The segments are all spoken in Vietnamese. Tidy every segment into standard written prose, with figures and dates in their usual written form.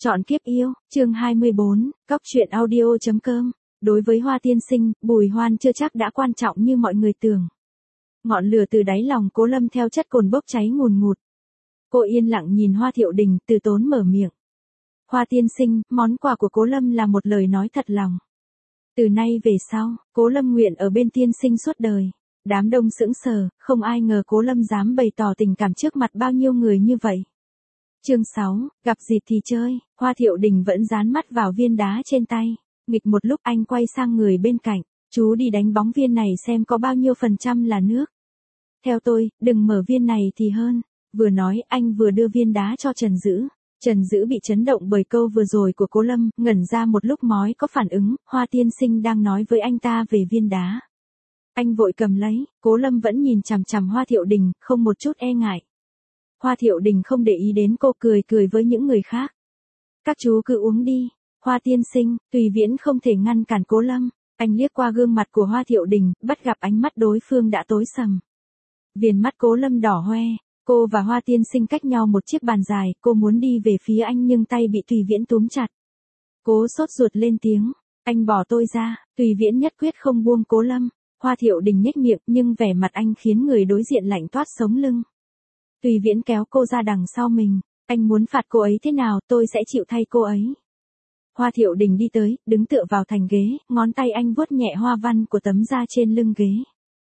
Chọn kiếp yêu, chương 24, Cóc truyện audio.com. Đối với Hoa tiên sinh, Bùi Hoan chưa chắc đã quan trọng như mọi người tưởng. Ngọn lửa từ đáy lòng Cố Lâm theo chất cồn bốc cháy ngùn ngụt. Cô yên lặng nhìn Hoa Thiệu Đình, từ tốn mở miệng. Hoa tiên sinh, món quà của Cố Lâm là một lời nói thật lòng. Từ nay về sau, Cố Lâm nguyện ở bên tiên sinh suốt đời. Đám đông sững sờ, không ai ngờ Cố Lâm dám bày tỏ tình cảm trước mặt bao nhiêu người như vậy. Chương 6, gặp dịp thì chơi. Hoa Thiệu Đình vẫn dán mắt vào viên đá trên tay. Nghịch một lúc anh quay sang người bên cạnh. Chú đi đánh bóng viên này xem có bao nhiêu % là nước. Theo tôi, đừng mở viên này thì hơn. Vừa nói anh vừa đưa viên đá cho Trần Dữ. Trần Dữ bị chấn động bởi câu vừa rồi của Cố Lâm, ngẩn ra một lúc mới có phản ứng, Hoa tiên sinh đang nói với anh ta về viên đá. Anh vội cầm lấy, Cố Lâm vẫn nhìn chằm chằm Hoa Thiệu Đình, không một chút e ngại. Hoa Thiệu Đình không để ý đến cô, cười với những người khác. Các chú cứ uống đi. Hoa tiên sinh, Tùy Viễn không thể ngăn cản Cố Lâm. Anh liếc qua gương mặt của Hoa Thiệu Đình, bắt gặp ánh mắt đối phương đã tối sầm. Viền mắt Cố Lâm đỏ hoe. Cô và Hoa tiên sinh cách nhau một chiếc bàn dài, cô muốn đi về phía anh nhưng tay bị Tùy Viễn túm chặt. Cố sốt ruột lên tiếng, anh bỏ tôi ra. Tùy Viễn nhất quyết không buông Cố Lâm. Hoa Thiệu Đình nhếch miệng nhưng vẻ mặt anh khiến người đối diện lạnh toát sống lưng. Tùy Viễn kéo cô ra đằng sau mình, anh muốn phạt cô ấy thế nào tôi sẽ chịu thay cô ấy. Hoa Thiệu Đình đi tới, đứng tựa vào thành ghế, ngón tay anh vuốt nhẹ hoa văn của tấm da trên lưng ghế.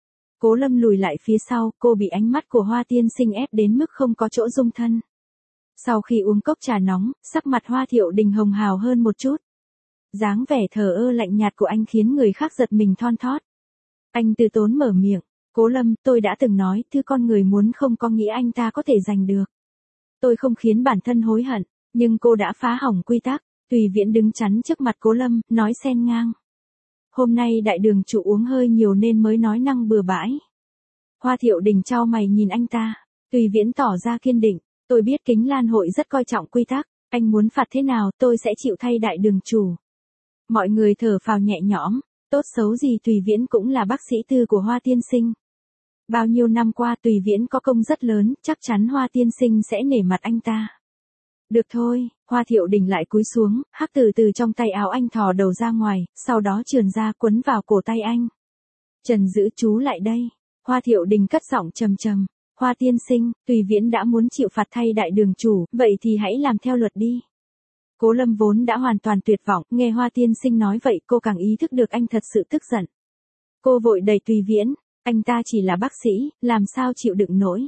Cố Lâm lùi lại phía sau, cô bị ánh mắt của Hoa tiên sinh ép đến mức không có chỗ dung thân. Sau khi uống cốc trà nóng, sắc mặt Hoa Thiệu Đình hồng hào hơn một chút. Dáng vẻ thờ ơ lạnh nhạt của anh khiến người khác giật mình thon thót. Anh từ tốn mở miệng. Cố Lâm, tôi đã từng nói, thứ con người muốn không có nghĩa anh ta có thể giành được. Tôi không khiến bản thân hối hận, nhưng cô đã phá hỏng quy tắc. Tùy Viễn đứng chắn trước mặt Cố Lâm, nói xen ngang. Hôm nay đại đường chủ uống hơi nhiều nên mới nói năng bừa bãi. Hoa Thiệu Đình chau mày nhìn anh ta. Tùy Viễn tỏ ra kiên định. Tôi biết Kính Lan hội rất coi trọng quy tắc. Anh muốn phạt thế nào tôi sẽ chịu thay đại đường chủ. Mọi người thở phào nhẹ nhõm. Tốt xấu gì Tùy Viễn cũng là bác sĩ tư của Hoa tiên sinh. Bao nhiêu năm qua Tùy Viễn có công rất lớn, chắc chắn Hoa tiên sinh sẽ nể mặt anh ta. Được thôi, Hoa Thiệu Đình lại cúi xuống, hắc từ trong tay áo anh thò đầu ra ngoài, sau đó trườn ra quấn vào cổ tay anh. Trần Dữ chú lại đây. Hoa Thiệu Đình cất giọng trầm trầm. Hoa tiên sinh, Tùy Viễn đã muốn chịu phạt thay đại đường chủ, vậy thì hãy làm theo luật đi. Cố Lâm vốn đã hoàn toàn tuyệt vọng, nghe Hoa tiên sinh nói vậy cô càng ý thức được anh thật sự tức giận. Cô vội đẩy Tùy Viễn. Anh ta chỉ là bác sĩ, làm sao chịu đựng nổi.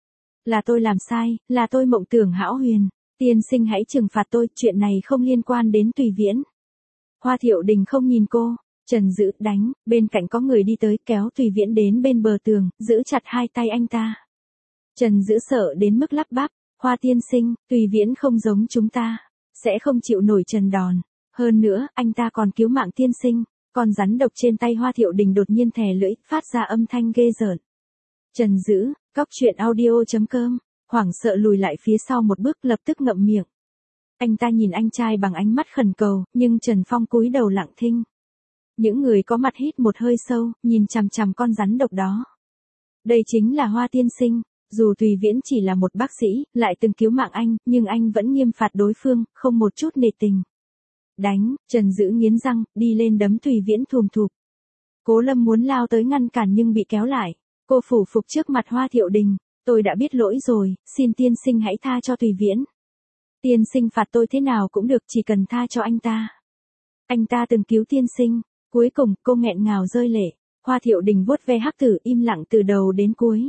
Là tôi làm sai, là tôi mộng tưởng hão huyền. Tiên sinh hãy trừng phạt tôi, chuyện này không liên quan đến Tùy Viễn. Hoa Thiệu Đình không nhìn cô. Trần Dữ đánh, bên cạnh có người đi tới kéo Tùy Viễn đến bên bờ tường, giữ chặt hai tay anh ta. Trần Dữ sợ đến mức lắp bắp. Hoa tiên sinh, Tùy Viễn không giống chúng ta. Sẽ không chịu nổi trần đòn. Hơn nữa, anh ta còn cứu mạng tiên sinh. Con rắn độc trên tay Hoa Thiệu Đình đột nhiên thè lưỡi, phát ra âm thanh ghê rợn. Trần Dữ, Cóc truyện audio.com, hoảng sợ lùi lại phía sau một bước lập tức ngậm miệng. Anh ta nhìn anh trai bằng ánh mắt khẩn cầu, nhưng Trần Phong cúi đầu lặng thinh. Những người có mặt hít một hơi sâu, nhìn chằm chằm con rắn độc đó. Đây chính là Hoa tiên sinh, dù Tùy Viễn chỉ là một bác sĩ, lại từng cứu mạng anh, nhưng anh vẫn nghiêm phạt đối phương, không một chút nể tình. Đánh, Trần Dữ nghiến răng, đi lên đấm Tùy Viễn thùm thụp. Cố Lâm muốn lao tới ngăn cản nhưng bị kéo lại. Cô phủ phục trước mặt Hoa Thiệu Đình. Tôi đã biết lỗi rồi, xin tiên sinh hãy tha cho Tùy Viễn. Tiên sinh phạt tôi thế nào cũng được, chỉ cần tha cho anh ta. Anh ta từng cứu tiên sinh. Cuối cùng, cô nghẹn ngào rơi lệ. Hoa Thiệu Đình vuốt ve hắc tử im lặng từ đầu đến cuối.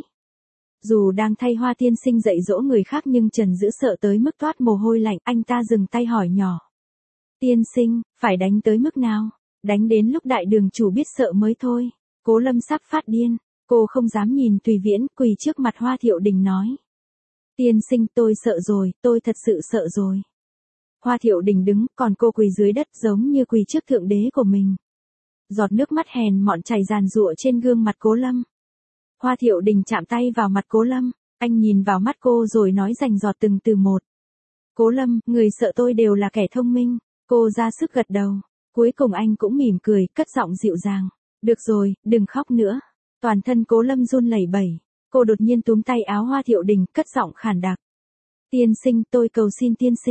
Dù đang thay Hoa tiên sinh dạy dỗ người khác nhưng Trần Dữ sợ tới mức toát mồ hôi lạnh, anh ta dừng tay hỏi nhỏ. Tiên sinh, phải đánh tới mức nào? Đánh đến lúc đại đường chủ biết sợ mới thôi. Cố Lâm sắp phát điên. Cô không dám nhìn Tùy Viễn, quỳ trước mặt Hoa Thiệu Đình nói. Tiên sinh, tôi sợ rồi, tôi thật sự sợ rồi. Hoa Thiệu Đình đứng, còn cô quỳ dưới đất giống như quỳ trước thượng đế của mình. Giọt nước mắt hèn mọn chảy ràn rụa trên gương mặt Cố Lâm. Hoa Thiệu Đình chạm tay vào mặt Cố Lâm, anh nhìn vào mắt cô rồi nói rành giọt từng từ một. Cố Lâm, người sợ tôi đều là kẻ thông minh. Cô ra sức gật đầu. Cuối cùng anh cũng mỉm cười, cất giọng dịu dàng. Được rồi, đừng khóc nữa. Toàn thân Cố Lâm run lẩy bẩy. Cô đột nhiên túm tay áo Hoa Thiệu Đình, cất giọng khàn đặc. Tiên sinh, tôi cầu xin tiên sinh.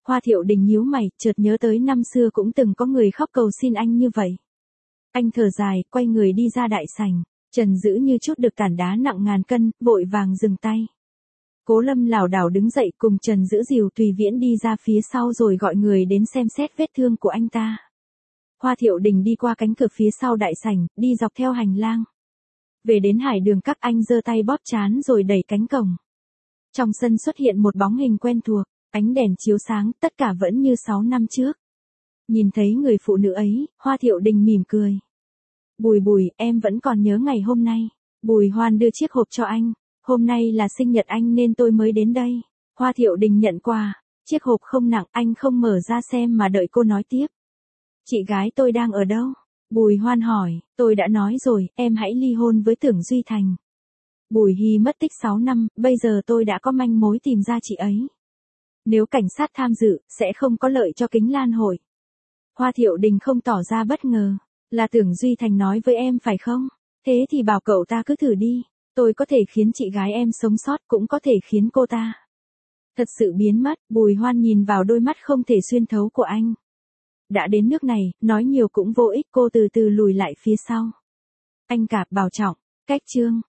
Hoa Thiệu Đình nhíu mày, chợt nhớ tới năm xưa cũng từng có người khóc cầu xin anh như vậy. Anh thở dài, quay người đi ra đại sảnh. Trần Dữ như chút được tảng đá nặng ngàn cân, vội vàng dừng tay. Cố Lâm lảo đảo đứng dậy cùng Trần Dữ dìu Tùy Viễn đi ra phía sau rồi gọi người đến xem xét vết thương của anh ta. Hoa Thiệu Đình đi qua cánh cửa phía sau đại sảnh, đi dọc theo hành lang. Về đến Hải Đường Các, anh giơ tay bóp trán rồi đẩy cánh cổng. Trong sân xuất hiện một bóng hình quen thuộc, ánh đèn chiếu sáng, tất cả vẫn như 6 năm trước. Nhìn thấy người phụ nữ ấy, Hoa Thiệu Đình mỉm cười. Bùi Bùi, em vẫn còn nhớ ngày hôm nay. Bùi Hoan đưa chiếc hộp cho anh. Hôm nay là sinh nhật anh nên tôi mới đến đây. Hoa Thiệu Đình nhận quà. Chiếc hộp không nặng, anh không mở ra xem mà đợi cô nói tiếp. Chị gái tôi đang ở đâu? Bùi Hoan hỏi, tôi đã nói rồi, em hãy ly hôn với Tưởng Duy Thành. Bùi Hy mất tích 6 năm, bây giờ tôi đã có manh mối tìm ra chị ấy. Nếu cảnh sát tham dự, sẽ không có lợi cho Kính Lan hội. Hoa Thiệu Đình không tỏ ra bất ngờ. Là Tưởng Duy Thành nói với em phải không? Thế thì bảo cậu ta cứ thử đi. Tôi có thể khiến chị gái em sống sót, cũng có thể khiến cô ta thật sự biến mất. Bùi Hoan nhìn vào đôi mắt không thể xuyên thấu của anh. Đã đến nước này, nói nhiều cũng vô ích, cô từ từ lùi lại phía sau. Anh Cạp bảo trọng, cách chương.